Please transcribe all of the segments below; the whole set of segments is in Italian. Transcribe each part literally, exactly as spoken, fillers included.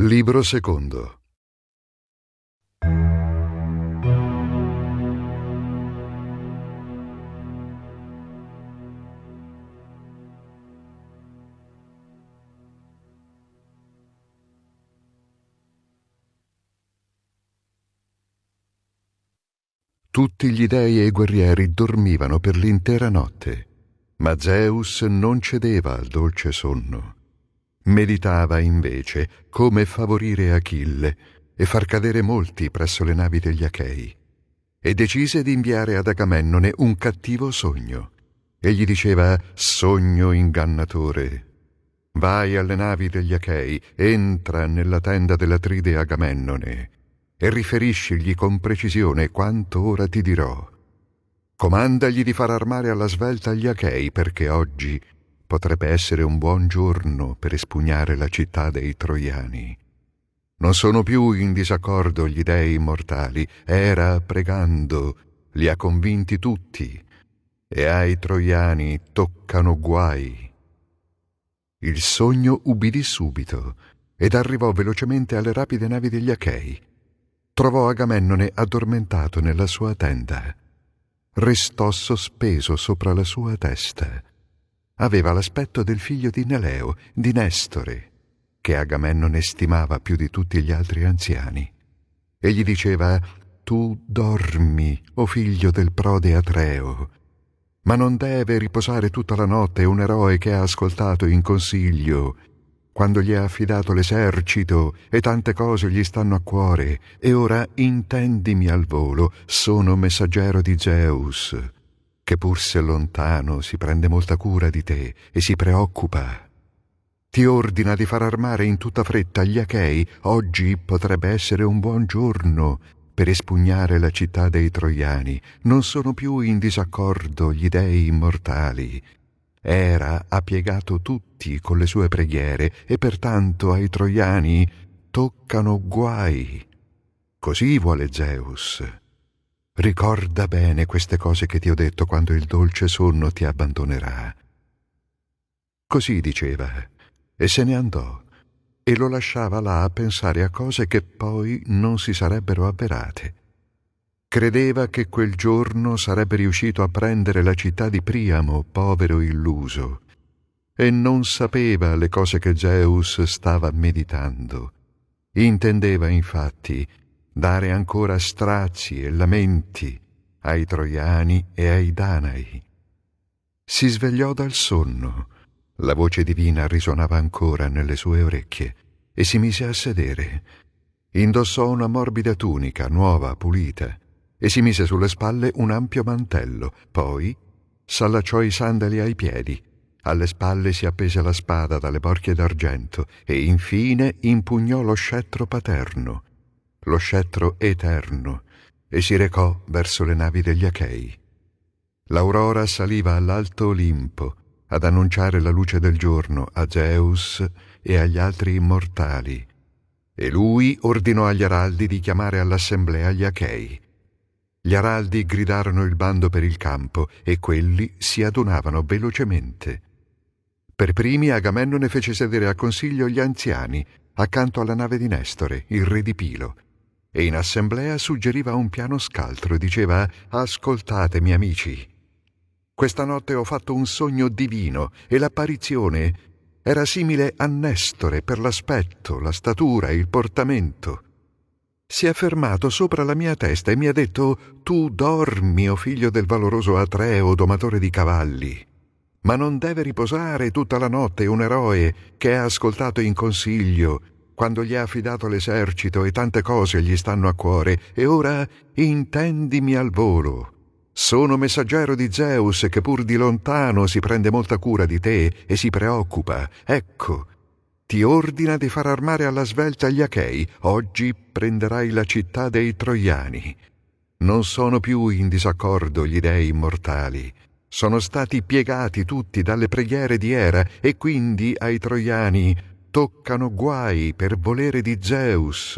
Libro secondo. Tutti gli dei e i guerrieri dormivano per l'intera notte, ma Zeus non cedeva al dolce sonno. Meditava invece come favorire Achille e far cadere molti presso le navi degli Achei, e decise di inviare ad Agamennone un cattivo sogno. E gli diceva: «Sogno ingannatore, vai alle navi degli Achei, entra nella tenda dell'Atride Agamennone e riferiscigli con precisione quanto ora ti dirò. Comandagli di far armare alla svelta gli Achei, perché oggi potrebbe essere un buon giorno per espugnare la città dei Troiani. Non sono più in disaccordo gli dei immortali, Era, pregando, li ha convinti tutti, e ai Troiani toccano guai». Il sogno ubbidì subito ed arrivò velocemente alle rapide navi degli Achei. Trovò Agamennone addormentato nella sua tenda. Restò sospeso sopra la sua testa. Aveva l'aspetto del figlio di Neleo, di Nestore, che Agamennone stimava più di tutti gli altri anziani. E gli diceva: «Tu dormi, o figlio del prode Atreo, ma non deve riposare tutta la notte un eroe che ha ascoltato in consiglio, quando gli ha affidato l'esercito e tante cose gli stanno a cuore. E ora intendimi al volo, sono messaggero di Zeus, che pur se lontano si prende molta cura di te e si preoccupa. Ti ordina di far armare in tutta fretta gli Achei. Oggi potrebbe essere un buon giorno per espugnare la città dei Troiani. Non sono più in disaccordo gli dei immortali. Era ha piegato tutti con le sue preghiere, e pertanto ai Troiani toccano guai. Così vuole Zeus. Ricorda bene queste cose che ti ho detto quando il dolce sonno ti abbandonerà». Così diceva, e se ne andò, e lo lasciava là a pensare a cose che poi non si sarebbero avverate. Credeva che quel giorno sarebbe riuscito a prendere la città di Priamo, povero illuso, e non sapeva le cose che Zeus stava meditando. Intendeva infatti dare ancora strazi e lamenti ai Troiani e ai Danai. Si svegliò dal sonno, la voce divina risuonava ancora nelle sue orecchie, e si mise a sedere. Indossò una morbida tunica, nuova, pulita, e si mise sulle spalle un ampio mantello. Poi s'allacciò i sandali ai piedi, alle spalle si appese la spada dalle borchie d'argento e infine impugnò lo scettro paterno, lo scettro eterno, e si recò verso le navi degli Achei. L'aurora saliva all'alto Olimpo ad annunciare la luce del giorno a Zeus e agli altri immortali, e lui ordinò agli araldi di chiamare all'assemblea gli Achei. Gli araldi gridarono il bando per il campo, e quelli si adunavano velocemente. Per primi Agamennone fece sedere a consiglio gli anziani accanto alla nave di Nestore, il re di Pilo, e in assemblea suggeriva un piano scaltro e diceva: «Ascoltatemi, amici. Questa notte ho fatto un sogno divino, e l'apparizione era simile a Nestore per l'aspetto, la statura e il portamento. Si è fermato sopra la mia testa e mi ha detto: «Tu dormi, o figlio del valoroso Atreo, domatore di cavalli. Ma non deve riposare tutta la notte un eroe che ha ascoltato in consiglio, quando gli ha affidato l'esercito e tante cose gli stanno a cuore. E ora intendimi al volo. Sono messaggero di Zeus, che pur di lontano si prende molta cura di te e si preoccupa. Ecco, ti ordina di far armare alla svelta gli Achei. Oggi prenderai la città dei Troiani. Non sono più in disaccordo gli dei immortali. Sono stati piegati tutti dalle preghiere di Era, e quindi ai Troiani toccano guai per volere di Zeus.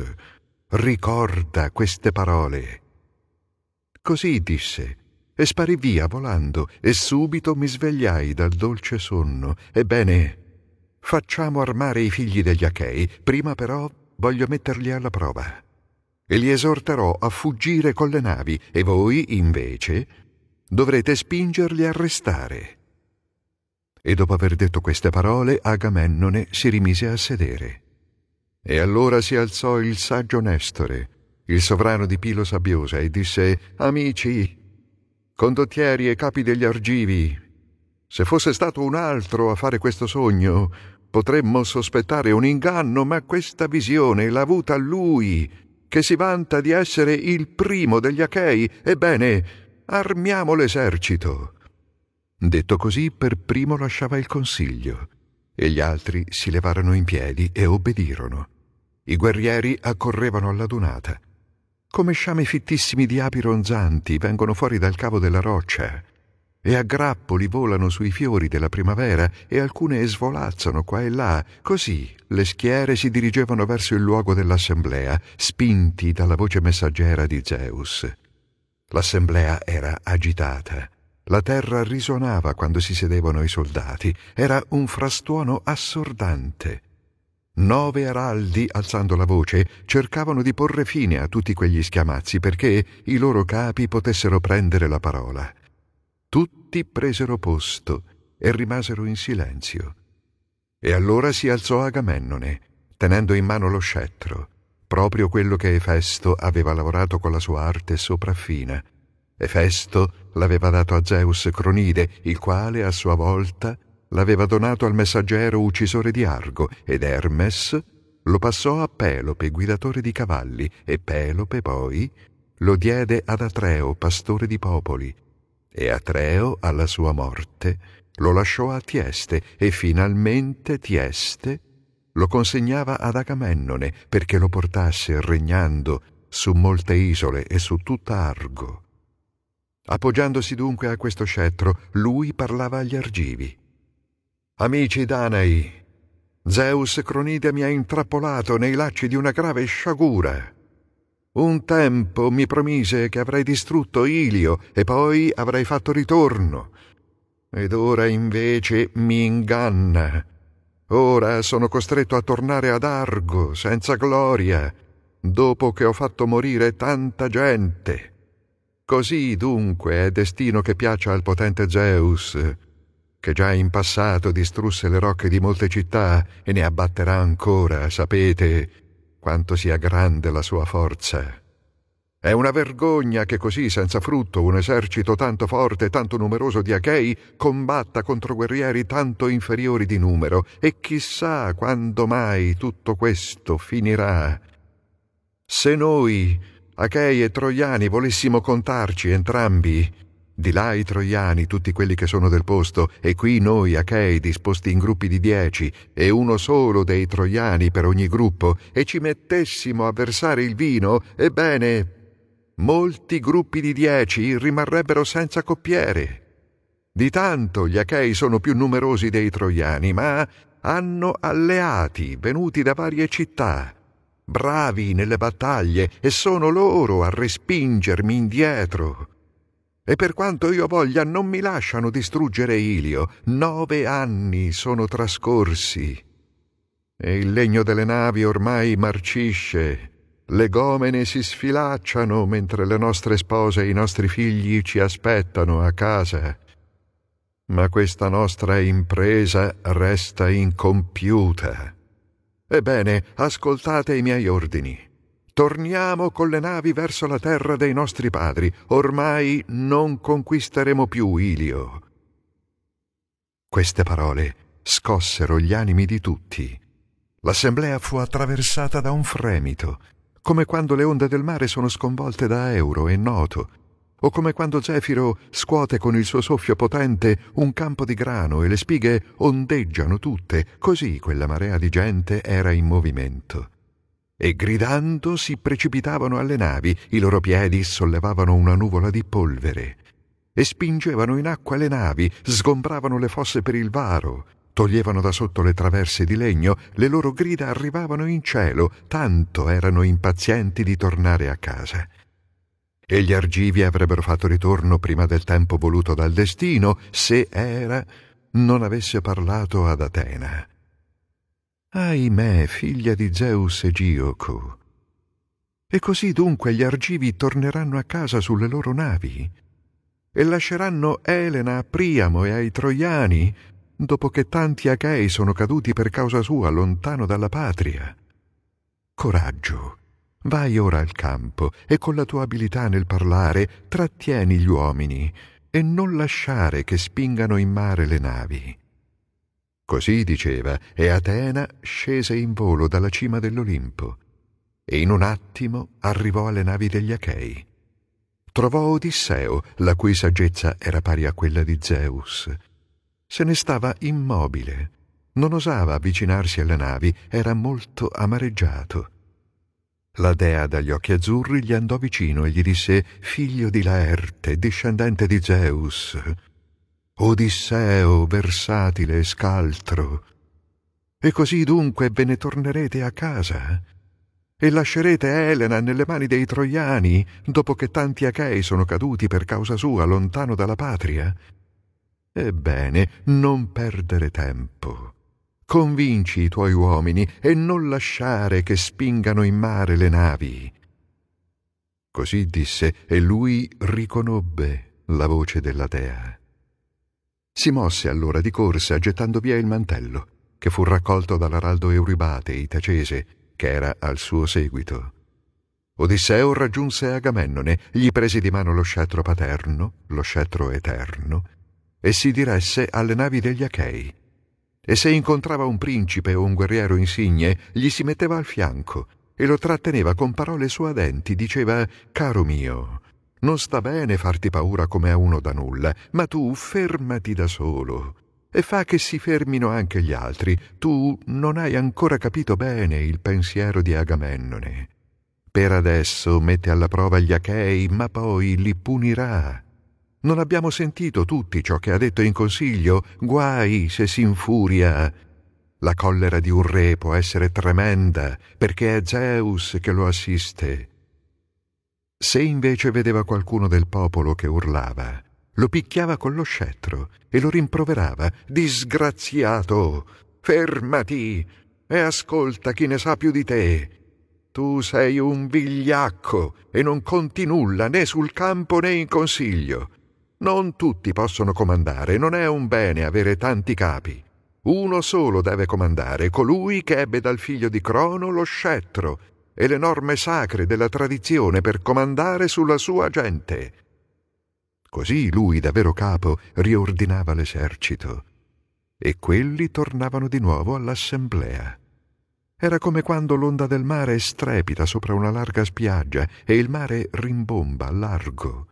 Ricorda queste parole». Così disse, e sparì via volando, e subito mi svegliai dal dolce sonno. Ebbene, facciamo armare i figli degli Achei. Prima però voglio metterli alla prova e li esorterò a fuggire con le navi e voi, invece, dovrete spingerli a restare. E dopo aver detto queste parole, Agamennone si rimise a sedere. E allora si alzò il saggio Nestore, il sovrano di Pilo Sabbiosa, e disse: «Amici, condottieri e capi degli Argivi, se fosse stato un altro a fare questo sogno, potremmo sospettare un inganno, ma questa visione l'ha avuta lui, che si vanta di essere il primo degli Achei. Ebbene, armiamo l'esercito». Detto così, per primo lasciava il consiglio, e gli altri si levarono in piedi e obbedirono. I guerrieri accorrevano alla dunata. Come sciami fittissimi di api ronzanti vengono fuori dal cavo della roccia, e a grappoli volano sui fiori della primavera, e alcune svolazzano qua e là. Così le schiere si dirigevano verso il luogo dell'assemblea, spinti dalla voce messaggera di Zeus. L'assemblea era agitata. La terra risonava quando si sedevano i soldati. Era un frastuono assordante. Nove araldi, alzando la voce, cercavano di porre fine a tutti quegli schiamazzi perché i loro capi potessero prendere la parola. Tutti presero posto e rimasero in silenzio. E allora si alzò Agamennone, tenendo in mano lo scettro, proprio quello che Efesto aveva lavorato con la sua arte sopraffina. Efesto l'aveva dato a Zeus Cronide, il quale a sua volta l'aveva donato al messaggero uccisore di Argo, ed Hermes lo passò a Pelope, guidatore di cavalli, e Pelope poi lo diede ad Atreo, pastore di popoli, e Atreo, alla sua morte, lo lasciò a Tieste, e finalmente Tieste lo consegnava ad Agamennone perché lo portasse regnando su molte isole e su tutta Argo. Appoggiandosi dunque a questo scettro, lui parlava agli Argivi. «Amici Danai, Zeus Cronide mi ha intrappolato nei lacci di una grave sciagura. Un tempo mi promise che avrei distrutto Ilio e poi avrei fatto ritorno, ed ora invece mi inganna. Ora sono costretto a tornare ad Argo senza gloria, dopo che ho fatto morire tanta gente. Così dunque è destino che piaccia al potente Zeus, che già in passato distrusse le rocche di molte città e ne abbatterà ancora. Sapete quanto sia grande la sua forza. È una vergogna che così senza frutto un esercito tanto forte e tanto numeroso di Achei combatta contro guerrieri tanto inferiori di numero, e chissà quando mai tutto questo finirà. Se noi, Achei e Troiani, volessimo contarci entrambi, di là i Troiani, tutti quelli che sono del posto, e qui noi Achei disposti in gruppi di dieci, e uno solo dei Troiani per ogni gruppo, e ci mettessimo a versare il vino, ebbene, molti gruppi di dieci rimarrebbero senza coppiere. Di tanto gli Achei sono più numerosi dei Troiani, ma hanno alleati venuti da varie città, bravi nelle battaglie, e sono loro a respingermi indietro. E per quanto io voglia non mi lasciano distruggere Ilio. Nove anni sono trascorsi e il legno delle navi ormai marcisce. Le gomene si sfilacciano mentre le nostre spose e i nostri figli ci aspettano a casa. Ma questa nostra impresa resta incompiuta. Ebbene, ascoltate i miei ordini. Torniamo con le navi verso la terra dei nostri padri. Ormai non conquisteremo più Ilio». Queste parole scossero gli animi di tutti. L'assemblea fu attraversata da un fremito, come quando le onde del mare sono sconvolte da Euro e Noto, o come quando Zefiro scuote con il suo soffio potente un campo di grano e le spighe ondeggiano tutte. Così quella marea di gente era in movimento. E gridando si precipitavano alle navi, i loro piedi sollevavano una nuvola di polvere, e spingevano in acqua le navi, sgombravano le fosse per il varo, toglievano da sotto le traverse di legno, le loro grida arrivavano in cielo, tanto erano impazienti di tornare a casa. E gli Argivi avrebbero fatto ritorno prima del tempo voluto dal destino, se Era non avesse parlato ad Atena. Ahimè, figlia di Zeus e Gioco. E così dunque gli Argivi torneranno a casa sulle loro navi e lasceranno Elena a Priamo e ai Troiani, dopo che tanti Achei sono caduti per causa sua lontano dalla patria. Coraggio, vai ora al campo e con la tua abilità nel parlare trattieni gli uomini e non lasciare che spingano in mare le navi. Così diceva, e Atena scese in volo dalla cima dell'Olimpo e in un attimo arrivò alle navi degli Achei. Trovò Odisseo, la cui saggezza era pari a quella di Zeus. Se ne stava immobile, non osava avvicinarsi alle navi, era molto amareggiato. La dea dagli occhi azzurri gli andò vicino e gli disse: «Figlio di Laerte, discendente di Zeus, Odisseo, versatile e scaltro, e così dunque ve ne tornerete a casa e lascerete Elena nelle mani dei Troiani, dopo che tanti Achei sono caduti per causa sua lontano dalla patria? Ebbene, non perdere tempo. Convinci i tuoi uomini e non lasciare che spingano in mare le navi». Così disse e lui riconobbe la voce della dea. Si mosse allora di corsa gettando via il mantello, che fu raccolto dall'araldo Euribate Itacese, che era al suo seguito. Odisseo raggiunse Agamennone, gli prese di mano lo scettro paterno, lo scettro eterno, e si diresse alle navi degli Achei. E se incontrava un principe o un guerriero insigne, gli si metteva al fianco e lo tratteneva con parole suadenti, diceva: «Caro mio, non sta bene farti paura come a uno da nulla, ma tu fermati da solo e fa che si fermino anche gli altri. Tu non hai ancora capito bene il pensiero di Agamennone. Per adesso mette alla prova gli Achei, ma poi li punirà. Non abbiamo sentito tutti ciò che ha detto in consiglio? Guai se si infuria. La collera di un re può essere tremenda, perché è Zeus che lo assiste. Se invece vedeva qualcuno del popolo che urlava, lo picchiava con lo scettro e lo rimproverava: «Disgraziato, fermati e ascolta chi ne sa più di te. Tu sei un vigliacco e non conti nulla né sul campo né in consiglio. Non tutti possono comandare, non è un bene avere tanti capi. Uno solo deve comandare, colui che ebbe dal figlio di Crono lo scettro e le norme sacre della tradizione per comandare sulla sua gente». Così lui, da vero capo, riordinava l'esercito e quelli tornavano di nuovo all'assemblea. Era come quando l'onda del mare strepita sopra una larga spiaggia e il mare rimbomba al largo.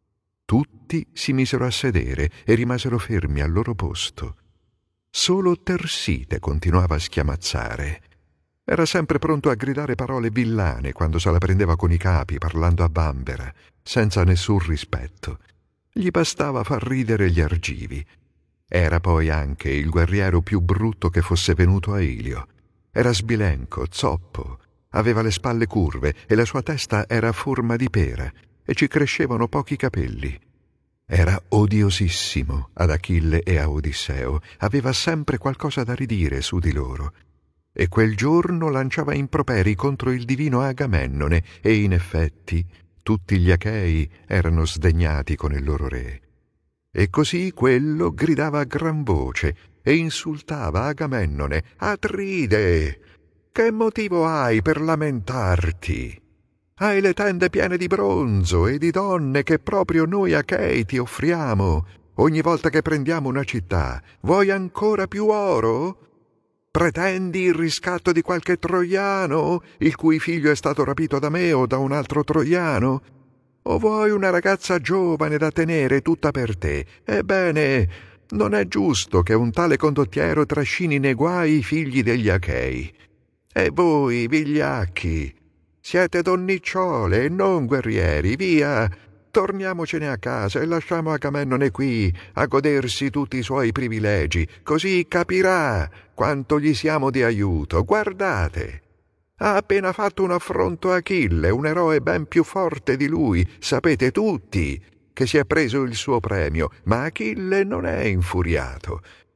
Tutti si misero a sedere e rimasero fermi al loro posto. Solo Tersite continuava a schiamazzare. Era sempre pronto a gridare parole villane quando se la prendeva con i capi, parlando a bambera, senza nessun rispetto. Gli bastava far ridere gli Argivi. Era poi anche il guerriero più brutto che fosse venuto a Ilio. Era sbilenco, zoppo, aveva le spalle curve e la sua testa era a forma di pera e ci crescevano pochi capelli. Era odiosissimo ad Achille e a Odisseo, aveva sempre qualcosa da ridire su di loro. E quel giorno lanciava improperi contro il divino Agamennone e in effetti tutti gli Achei erano sdegnati con il loro re. E così quello gridava a gran voce e insultava Agamennone: «Atride, che motivo hai per lamentarti? Hai le tende piene di bronzo e di donne che proprio noi Achei ti offriamo ogni volta che prendiamo una città. Vuoi ancora più oro? Pretendi il riscatto di qualche troiano, il cui figlio è stato rapito da me o da un altro troiano? O vuoi una ragazza giovane da tenere tutta per te? Ebbene, non è giusto che un tale condottiero trascini nei guai i figli degli Achei. E voi, vigliacchi, siete donnicciole e non guerrieri, via! Torniamocene a casa e lasciamo Agamennone qui a godersi tutti i suoi privilegi, così capirà quanto gli siamo di aiuto. Guardate, ha appena fatto un affronto a Achille, un eroe ben più forte di lui. Sapete tutti che si è preso il suo premio, ma Achille non è infuriato.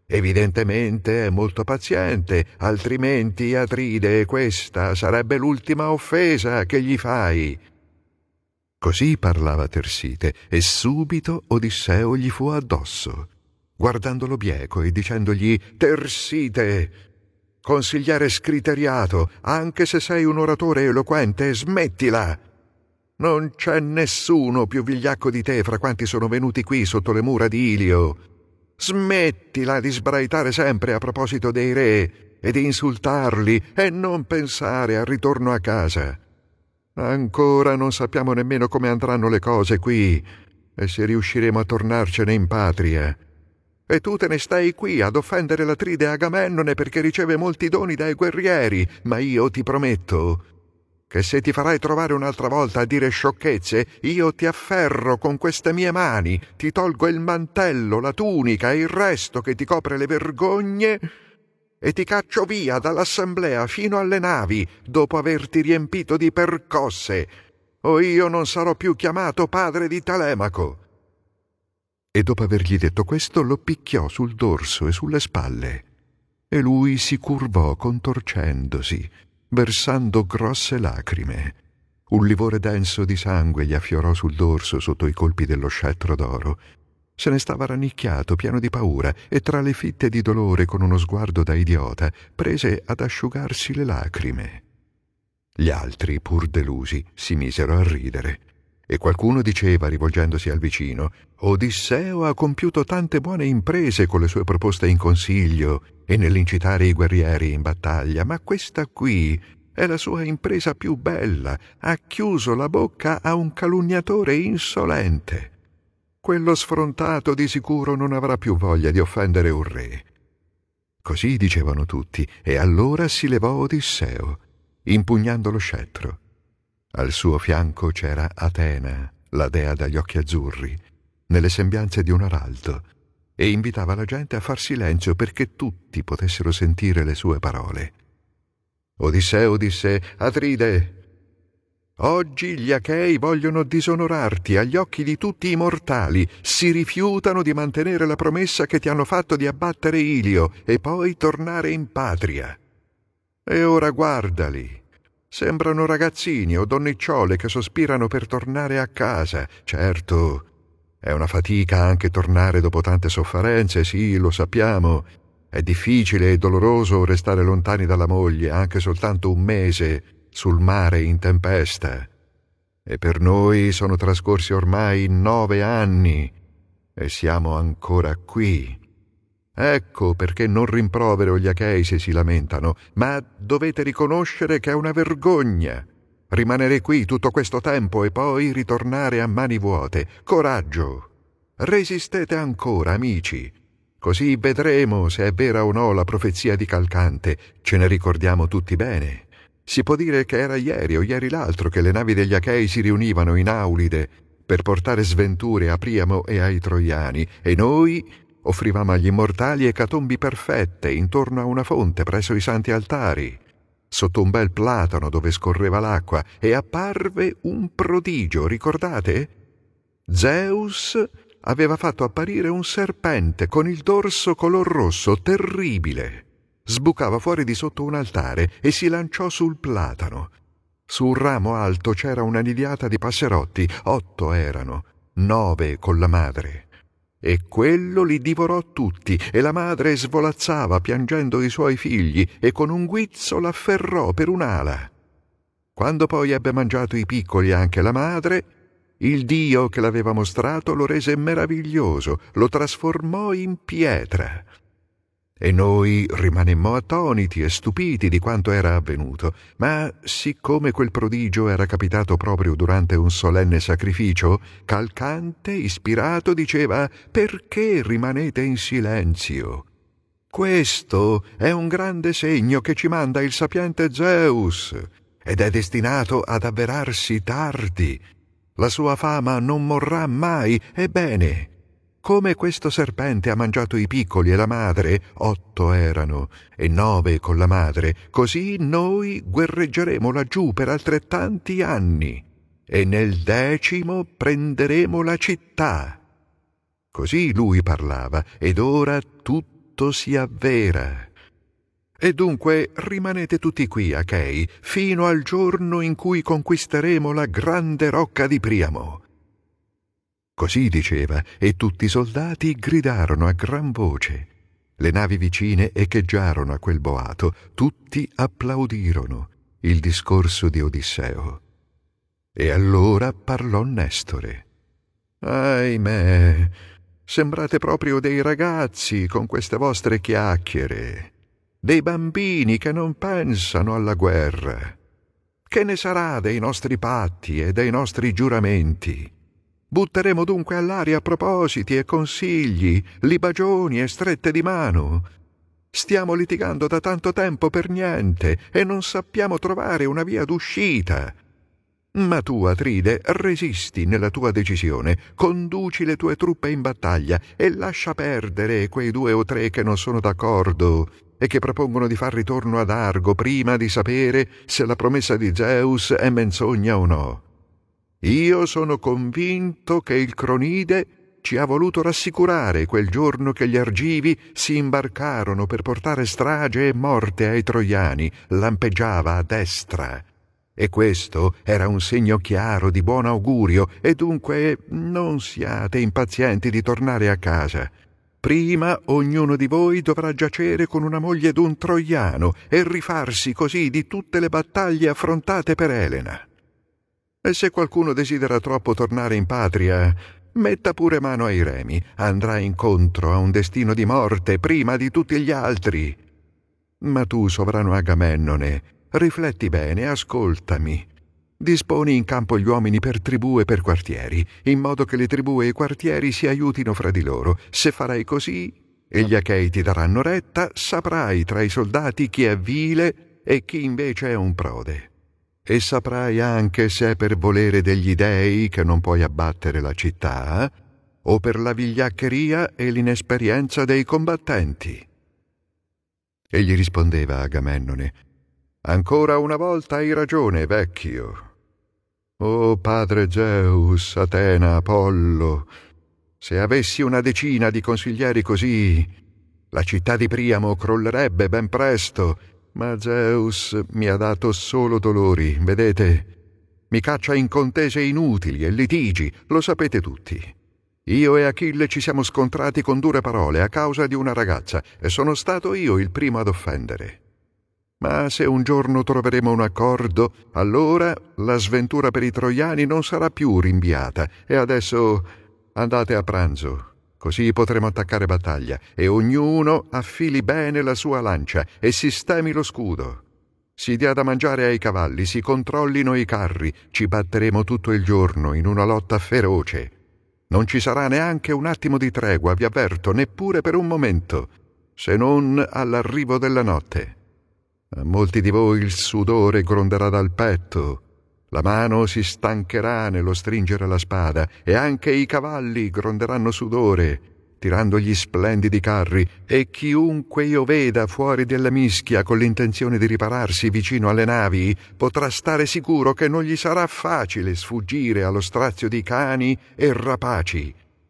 Evidentemente è molto paziente, altrimenti, Atride, questa sarebbe l'ultima offesa che gli fai. Così parlava Tersite, e subito Odisseo gli fu addosso, guardandolo bieco e dicendogli: Tersite, consigliere scriteriato, anche se sei un oratore eloquente, smettila! Non c'è nessuno più vigliacco di te fra quanti sono venuti qui sotto le mura di Ilio. Smettila di sbraitare sempre a proposito dei re e di insultarli e non pensare al ritorno a casa. Ancora non sappiamo nemmeno come andranno le cose qui e se riusciremo a tornarcene in patria. E tu te ne stai qui ad offendere l'Atride Agamennone perché riceve molti doni dai guerrieri, ma io ti prometto che se ti farai trovare un'altra volta a dire sciocchezze, io ti afferro con queste mie mani, ti tolgo il mantello, la tunica e il resto che ti copre le vergogne e ti caccio via dall'assemblea fino alle navi dopo averti riempito di percosse, o io non sarò più chiamato padre di Telemaco. E dopo avergli detto questo lo picchiò sul dorso e sulle spalle, e lui si curvò contorcendosi, versando grosse lacrime. Un livore denso di sangue gli affiorò sul dorso sotto i colpi dello scettro d'oro. Se ne stava rannicchiato, pieno di paura, e tra le fitte di dolore, con uno sguardo da idiota, prese ad asciugarsi le lacrime. Gli altri, pur delusi, si misero a ridere. E qualcuno diceva, rivolgendosi al vicino: Odisseo ha compiuto tante buone imprese con le sue proposte in consiglio e nell'incitare i guerrieri in battaglia, ma questa qui è la sua impresa più bella. Ha chiuso la bocca a un calunniatore insolente. Quello sfrontato di sicuro non avrà più voglia di offendere un re. Così dicevano tutti, e allora si levò Odisseo, impugnando lo scettro. Al suo fianco c'era Atena, la dea dagli occhi azzurri, nelle sembianze di un araldo, e invitava la gente a far silenzio perché tutti potessero sentire le sue parole. Odisseo disse: Atride, oggi gli Achei vogliono disonorarti agli occhi di tutti i mortali, si rifiutano di mantenere la promessa che ti hanno fatto di abbattere Ilio e poi tornare in patria. E ora guardali. Sembrano ragazzini o donnicciole che sospirano per tornare a casa. Certo, è una fatica anche tornare dopo tante sofferenze, sì, lo sappiamo. È difficile e doloroso restare lontani dalla moglie anche soltanto un mese sul mare in tempesta. E per noi sono trascorsi ormai nove anni e siamo ancora qui. Ecco perché non rimprovero gli Achei se si lamentano, ma dovete riconoscere che è una vergogna rimanere qui tutto questo tempo e poi ritornare a mani vuote. Coraggio! Resistete ancora, amici. Così vedremo se è vera o no la profezia di Calcante. Ce ne ricordiamo tutti bene. Si può dire che era ieri o ieri l'altro che le navi degli Achei si riunivano in Aulide per portare sventure a Priamo e ai Troiani, e noi offrivamo agli immortali ecatombi perfette intorno a una fonte presso i santi altari, sotto un bel platano dove scorreva l'acqua, e apparve un prodigio, ricordate? Zeus aveva fatto apparire un serpente con il dorso color rosso, terribile. Sbucava fuori di sotto un altare e si lanciò sul platano. Su un ramo alto c'era una nidiata di passerotti, otto erano, nove con la madre. E quello li divorò tutti, e la madre svolazzava piangendo i suoi figli, e con un guizzo l'afferrò per un'ala. Quando poi ebbe mangiato i piccoli anche la madre, il dio che l'aveva mostrato lo rese meraviglioso, lo trasformò in pietra. E noi rimanemmo attoniti e stupiti di quanto era avvenuto, ma siccome quel prodigio era capitato proprio durante un solenne sacrificio, Calcante, ispirato, diceva: «Perché rimanete in silenzio? Questo è un grande segno che ci manda il sapiente Zeus, ed è destinato ad avverarsi tardi. La sua fama non morrà mai, ebbene, come questo serpente ha mangiato i piccoli e la madre, otto erano, e nove con la madre, così noi guerreggeremo laggiù per altrettanti anni, e nel decimo prenderemo la città». Così lui parlava, ed ora tutti tutto si avvera. E dunque rimanete tutti qui, Achei, fino al giorno in cui conquisteremo la grande rocca di Priamo. Così diceva, e tutti i soldati gridarono a gran voce. Le navi vicine echeggiarono a quel boato, tutti applaudirono il discorso di Odisseo. E allora parlò Nestore. Ahimè, sembrate proprio dei ragazzi con queste vostre chiacchiere, dei bambini che non pensano alla guerra. Che ne sarà dei nostri patti e dei nostri giuramenti? Butteremo dunque all'aria propositi e consigli, libagioni e strette di mano. Stiamo litigando da tanto tempo per niente e non sappiamo trovare una via d'uscita. Ma tu, Atride, resisti nella tua decisione, conduci le tue truppe in battaglia e lascia perdere quei due o tre che non sono d'accordo e che propongono di far ritorno ad Argo prima di sapere se la promessa di Zeus è menzogna o no. Io sono convinto che il Cronide ci ha voluto rassicurare quel giorno che gli Argivi si imbarcarono per portare strage e morte ai Troiani, lampeggiava a destra. E questo era un segno chiaro di buon augurio, e dunque non siate impazienti di tornare a casa. Prima ognuno di voi dovrà giacere con una moglie d'un troiano e rifarsi così di tutte le battaglie affrontate per Elena. E se qualcuno desidera troppo tornare in patria, metta pure mano ai remi, andrà incontro a un destino di morte prima di tutti gli altri. Ma tu, sovrano Agamennone, rifletti bene, ascoltami. Disponi in campo gli uomini per tribù e per quartieri, in modo che le tribù e i quartieri si aiutino fra di loro. Se farai così, e gli Achei ti daranno retta, saprai tra i soldati chi è vile e chi invece è un prode. E saprai anche se è per volere degli dei che non puoi abbattere la città, o per la vigliaccheria e l'inesperienza dei combattenti. Egli rispondeva a Agamennone: Ancora una volta hai ragione, vecchio. O padre Zeus, Atena, Apollo, se avessi una decina di consiglieri così, la città di Priamo crollerebbe ben presto, ma Zeus mi ha dato solo dolori, vedete? Mi caccia in contese inutili e litigi, lo sapete tutti. Io e Achille ci siamo scontrati con dure parole a causa di una ragazza e sono stato io il primo ad offendere. Ma se un giorno troveremo un accordo, allora la sventura per i troiani non sarà più rinviata. E adesso andate a pranzo, così potremo attaccare battaglia, e ognuno affili bene la sua lancia e sistemi lo scudo. Si dia da mangiare ai cavalli, si controllino i carri, ci batteremo tutto il giorno in una lotta feroce. Non ci sarà neanche un attimo di tregua, vi avverto, neppure per un momento, se non all'arrivo della notte. A molti di voi il sudore gronderà dal petto, la mano si stancherà nello stringere la spada, e anche i cavalli gronderanno sudore, tirando gli splendidi carri, e chiunque io veda fuori della mischia con l'intenzione di ripararsi vicino alle navi potrà stare sicuro che non gli sarà facile sfuggire allo strazio di cani e rapaci.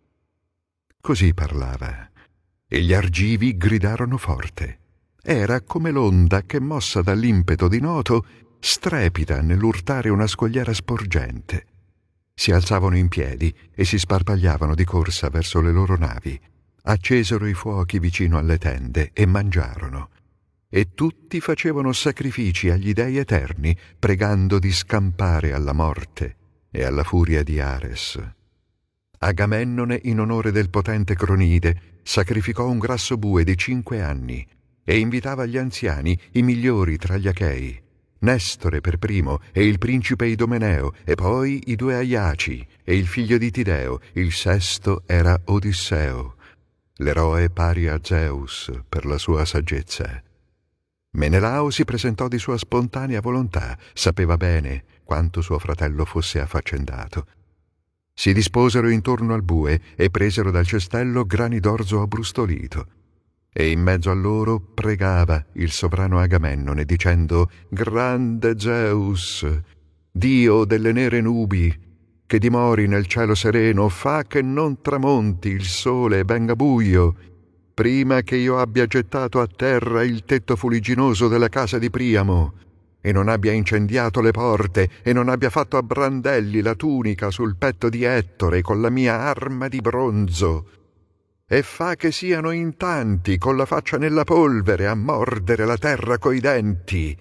Così parlava, e gli Argivi gridarono forte. Era come l'onda che, mossa dall'impeto di Noto, strepita nell'urtare una scogliera sporgente. Si alzavano in piedi e si sparpagliavano di corsa verso le loro navi. Accesero i fuochi vicino alle tende e mangiarono. E tutti facevano sacrifici agli dei eterni, pregando di scampare alla morte e alla furia di Ares. Agamennone, in onore del potente Cronide, sacrificò un grasso bue di cinque anni e invitava gli anziani, i migliori tra gli Achei, Nestore per primo e il principe Idomeneo, e poi i due Aiaci e il figlio di Tideo. Il sesto era Odisseo, l'eroe pari a Zeus per la sua saggezza. Menelao si presentò di sua spontanea volontà, sapeva bene quanto suo fratello fosse affaccendato. Si disposero intorno al bue e presero dal cestello grani d'orzo abbrustolito. E in mezzo a loro pregava il sovrano Agamennone, dicendo: «Grande Zeus, Dio delle nere nubi, che dimori nel cielo sereno, fa che non tramonti il sole e venga buio, prima che io abbia gettato a terra il tetto fuligginoso della casa di Priamo, e non abbia incendiato le porte, e non abbia fatto a brandelli la tunica sul petto di Ettore con la mia arma di bronzo, e fa che siano in tanti con la faccia nella polvere a mordere la terra coi denti.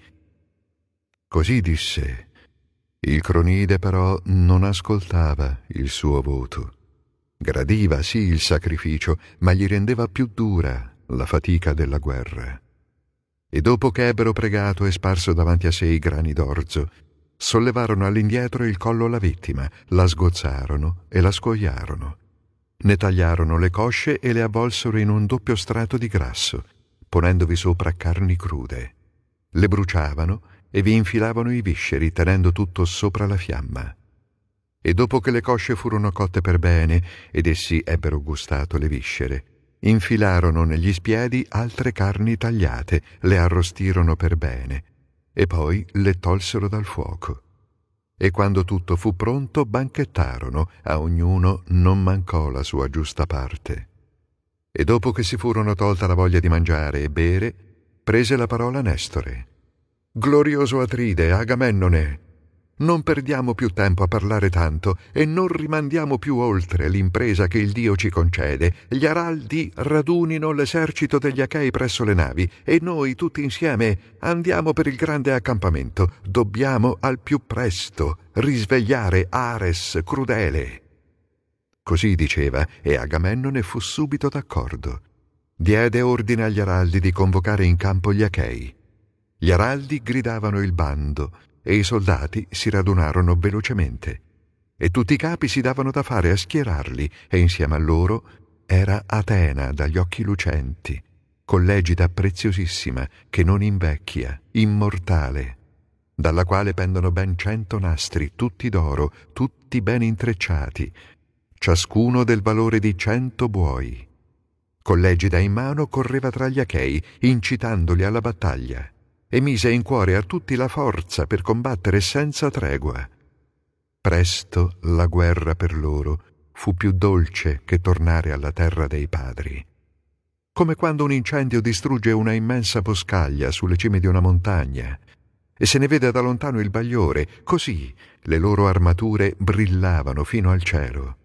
Così disse. Il Cronide però non ascoltava il suo voto. Gradiva sì il sacrificio, ma gli rendeva più dura la fatica della guerra. E dopo che ebbero pregato e sparso davanti a sé i grani d'orzo, sollevarono all'indietro il collo alla vittima, la sgozzarono e la scoiarono. Ne tagliarono le cosce e le avvolsero in un doppio strato di grasso, ponendovi sopra carni crude. Le bruciavano e vi infilavano i visceri, tenendo tutto sopra la fiamma. E dopo che le cosce furono cotte per bene ed essi ebbero gustato le viscere, infilarono negli spiedi altre carni tagliate, le arrostirono per bene e poi le tolsero dal fuoco. E quando tutto fu pronto banchettarono, a ognuno non mancò la sua giusta parte. E dopo che si furono tolta la voglia di mangiare e bere, prese la parola Nestore. Glorioso Atride, Agamennone, non perdiamo più tempo a parlare tanto e non rimandiamo più oltre l'impresa che il Dio ci concede. Gli araldi radunino l'esercito degli Achei presso le navi e noi tutti insieme andiamo per il grande accampamento. Dobbiamo al più presto risvegliare Ares crudele. Così diceva e Agamennone fu subito d'accordo. Diede ordine agli araldi di convocare in campo gli Achei. Gli araldi gridavano il bando e i soldati si radunarono velocemente, e tutti i capi si davano da fare a schierarli, e insieme a loro era Atena dagli occhi lucenti, con l'egida preziosissima che non invecchia, immortale, dalla quale pendono ben cento nastri, tutti d'oro, tutti ben intrecciati, ciascuno del valore di cento buoi. Con l'egida in mano correva tra gli Achei, incitandoli alla battaglia, e mise in cuore a tutti la forza per combattere senza tregua. Presto la guerra per loro fu più dolce che tornare alla terra dei padri. Come quando un incendio distrugge una immensa boscaglia sulle cime di una montagna e se ne vede da lontano il bagliore, così le loro armature brillavano fino al cielo.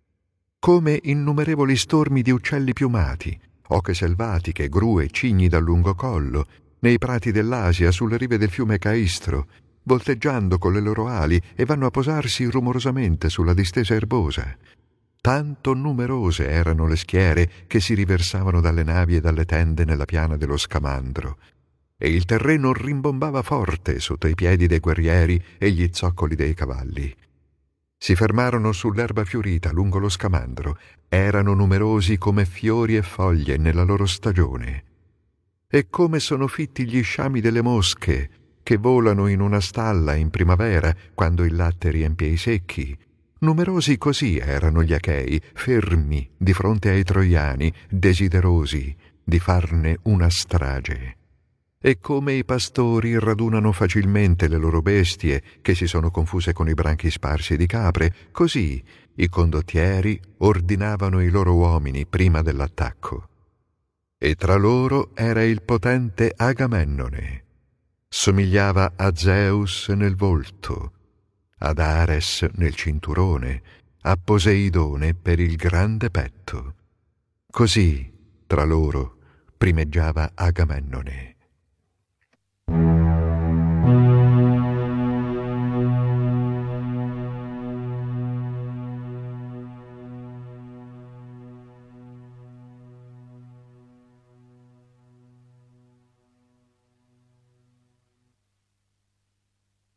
Come innumerevoli stormi di uccelli piumati, oche selvatiche, grue, cigni dal lungo collo, nei prati dell'Asia, sulle rive del fiume Caistro, volteggiando con le loro ali e vanno a posarsi rumorosamente sulla distesa erbosa. Tanto numerose erano le schiere che si riversavano dalle navi e dalle tende nella piana dello Scamandro, e il terreno rimbombava forte sotto i piedi dei guerrieri e gli zoccoli dei cavalli. Si fermarono sull'erba fiorita lungo lo Scamandro, erano numerosi come fiori e foglie nella loro stagione. E come sono fitti gli sciami delle mosche, che volano in una stalla in primavera, quando il latte riempie i secchi. Numerosi così erano gli Achei, fermi di fronte ai Troiani, desiderosi di farne una strage. E come i pastori radunano facilmente le loro bestie, che si sono confuse con i branchi sparsi di capre, così i condottieri ordinavano i loro uomini prima dell'attacco. E tra loro era il potente Agamennone. Somigliava a Zeus nel volto, ad Ares nel cinturone, a Poseidone per il grande petto. Così tra loro primeggiava Agamennone.